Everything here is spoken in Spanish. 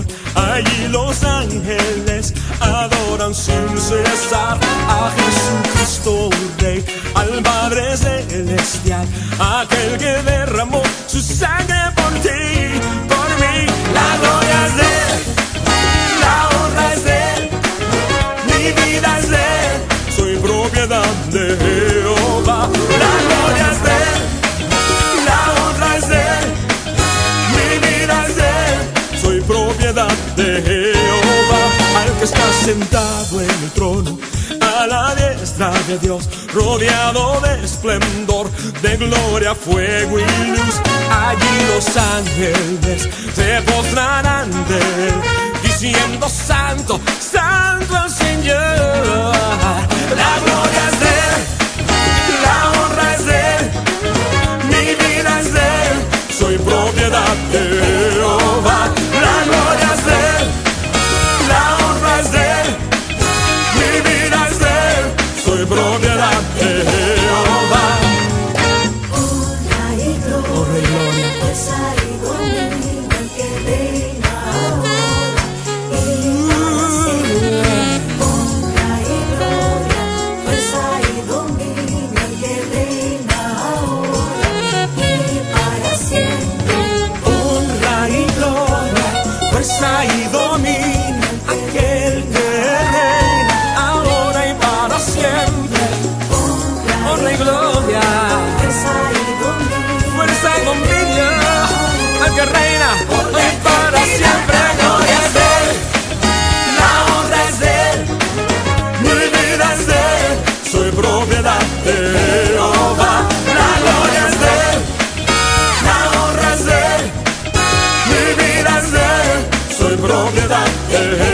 Allí los ángeles adoran sin cesar a Jesucristo Rey, al Padre Celestial, aquel que derramó su sangre por ti, por mí. La gloria es de Él, la honra es de Él, mi vida es de Él, soy propiedad de Jehová. La gloria es de Él, la honra es de Él, mi vida es de Él, soy propiedad de Jehová. Al que está sentado en el trono, a la diestra de Dios, rodeado de esplendor, de gloria, fuego y luz. Allí los ángeles se postrarán ante Él, diciendo: Santo, Santo el Señor. La gloria es de Él, la honra es de Él, mi vida es de Él, soy propiedad de Jehová. La gloria es de Él, la honra es de Él, mi vida es de Él, soy propiedad de Jehová. Honra y gloria, fuerza y dominio, el que reina ahora y para siempre. Honra y gloria, fuerza y dominio, el que reina ahora y para siempre. Honra y gloria, fuerza y dominio, aquel que reina ahora y para siempre. Honra y gloria, fuerza y dominio, al que reina hoy y para siempre. Gloria es de Él, la honra es de Él, mi vida es de Él, soy propiedad de Jehová. La gloria es de Él, la honra es de Él, mi vida es de Él, soy propiedad de Jehová.